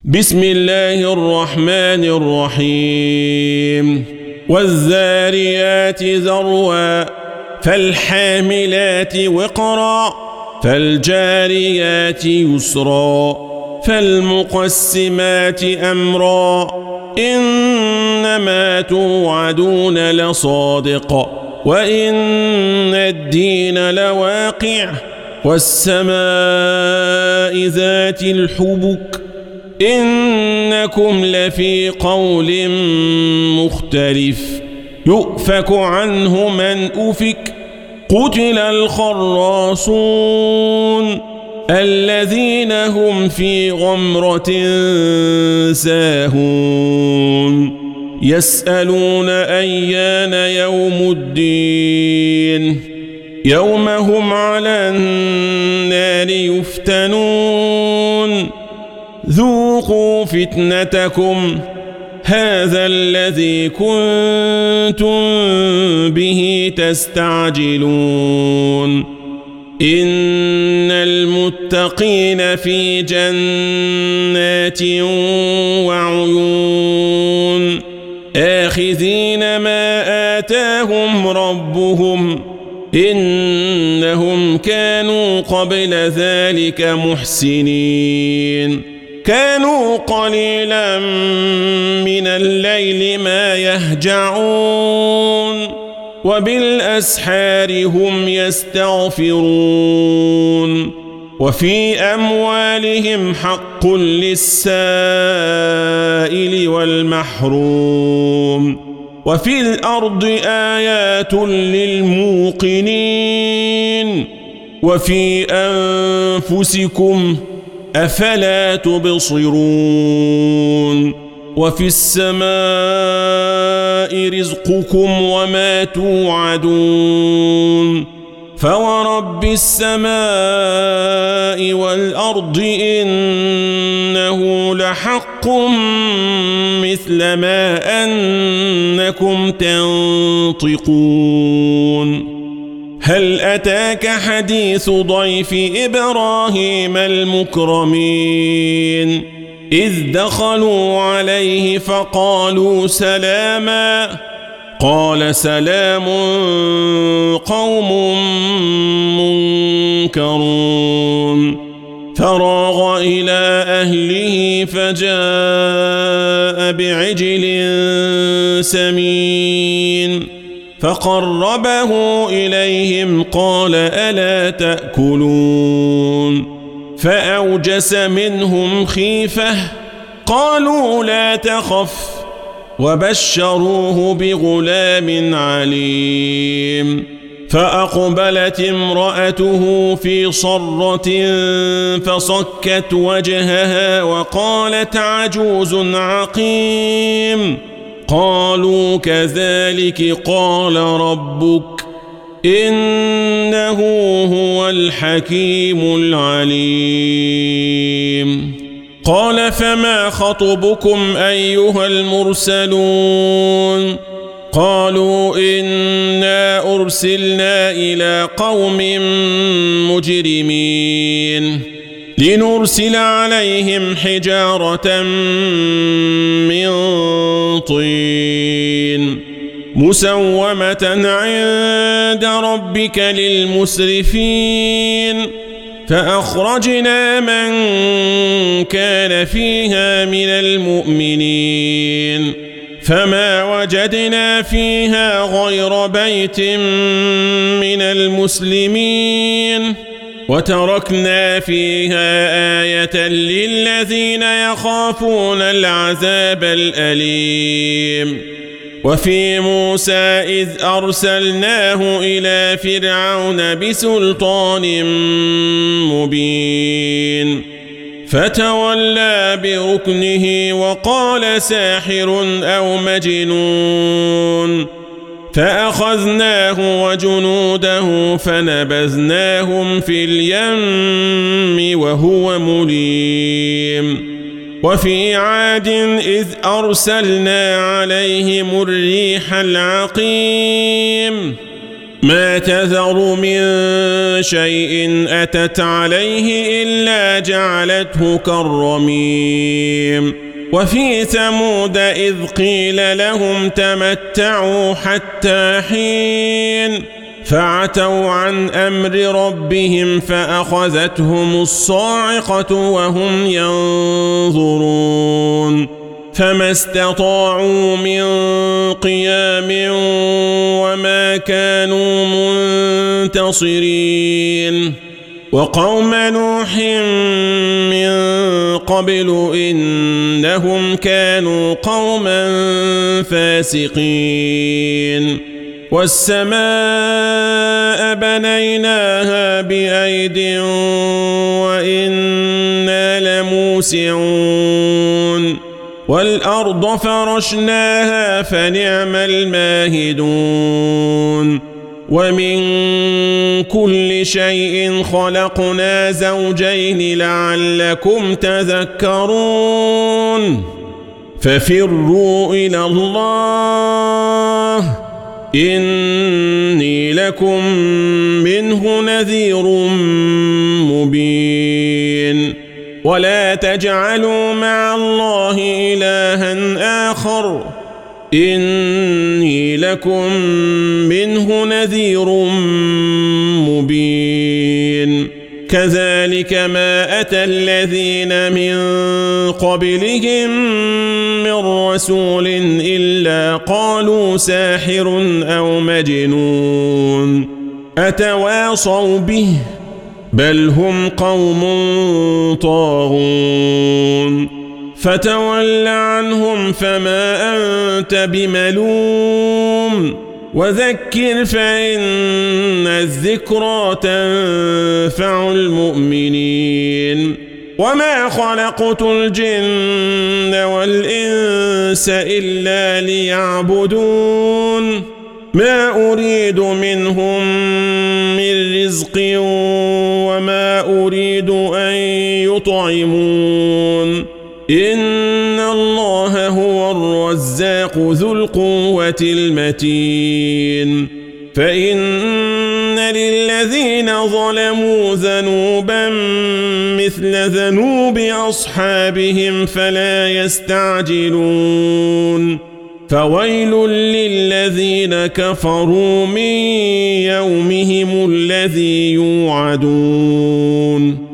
بسم الله الرحمن الرحيم والذاريات ذروا فالحاملات وقرا فالجاريات يسرا فالمقسمات أمرا إنما توعدون لصادق وإن الدين لواقع والسماء ذات الحبك إنكم لفي قول مختلف يؤفك عنه من أفك قتل الخراصون الذين هم في غمرة ساهون يسألون أيان يوم الدين يوم هم على النار يفتنون ذوقوا فتنتكم هذا الذي كنتم به تستعجلون إن المتقين في جنات وعيون آخذين ما آتاهم ربهم إنهم كانوا قبل ذلك محسنين كانوا قليلا من الليل ما يهجعون وبالأسحار هم يستغفرون وفي أموالهم حق للسائل والمحروم وفي الأرض آيات للموقنين وفي أنفسكم أفلا تبصرون وفي السماء رزقكم وما توعدون فورب السماء والأرض إنه لحق مثل ما أنكم تنطقون هل أتاك حديث ضيف إبراهيم المكرمين إذ دخلوا عليه فقالوا سلاما قال سلام قوم منكرون فراغ إلى أهله فجاء بعجل سمين فقربه إليهم قال ألا تأكلون فأوجس منهم خيفة قالوا لا تخف وبشروه بغلام عليم فأقبلت امرأته في صرة فصكت وجهها وقالت عجوز عقيم قالوا كذلك قال ربك إنه هو الحكيم العليم قال فما خطبكم أيها المرسلون قالوا إنا أرسلنا إلى قوم مجرمين لنرسل عليهم حجارة من طين مسومة عند ربك للمسرفين فأخرجنا من كان فيها من المؤمنين فما وجدنا فيها غير بيت من المسلمين وتركنا فيها آية للذين يخافون العذاب الأليم وفي موسى إذ أرسلناه إلى فرعون بسلطان مبين فتولى بركنه وقال ساحر أو مجنون فأخذناه وجنوده فنبذناهم في اليم وهو مليم وفي عاد إذ أرسلنا عليهم الريح العقيم ما تذر من شيء أتت عليه إلا جعلته كالرميم وفي ثمود إذ قيل لهم تمتعوا حتى حين فعتوا عن أمر ربهم فأخذتهم الصاعقة وهم ينظرون فما استطاعوا من قيام وما كانوا منتصرين وقوم نوح من قبل إنهم كانوا قوما فاسقين والسماء بنيناها بأيد وإنا لموسعون والأرض فرشناها فنعم الماهدون ومن كل شيء خلقنا زوجين لعلكم تذكرون ففروا إلى الله إني لكم منه نذير مبين ولا تجعلوا مع الله إلها آخر إني لكم منه نذير مبين كذلك ما أتى الذين من قبلهم من رسول إلا قالوا ساحر أو مجنون أتواصوا به بل هم قوم طاغون فتول عنهم فما أنت بملوم وذكر فإن الذكرى تنفع المؤمنين وما خلقت الجن والإنس إلا ليعبدون ما أريد منهم من رزق وما أريد أن يطعمون إن الله هو الرزاق ذو القوة المتين فإن للذين ظلموا ذنوبا مثل ذنوب أصحابهم فلا يستعجلون فويل للذين كفروا من يومهم الذي يوعدون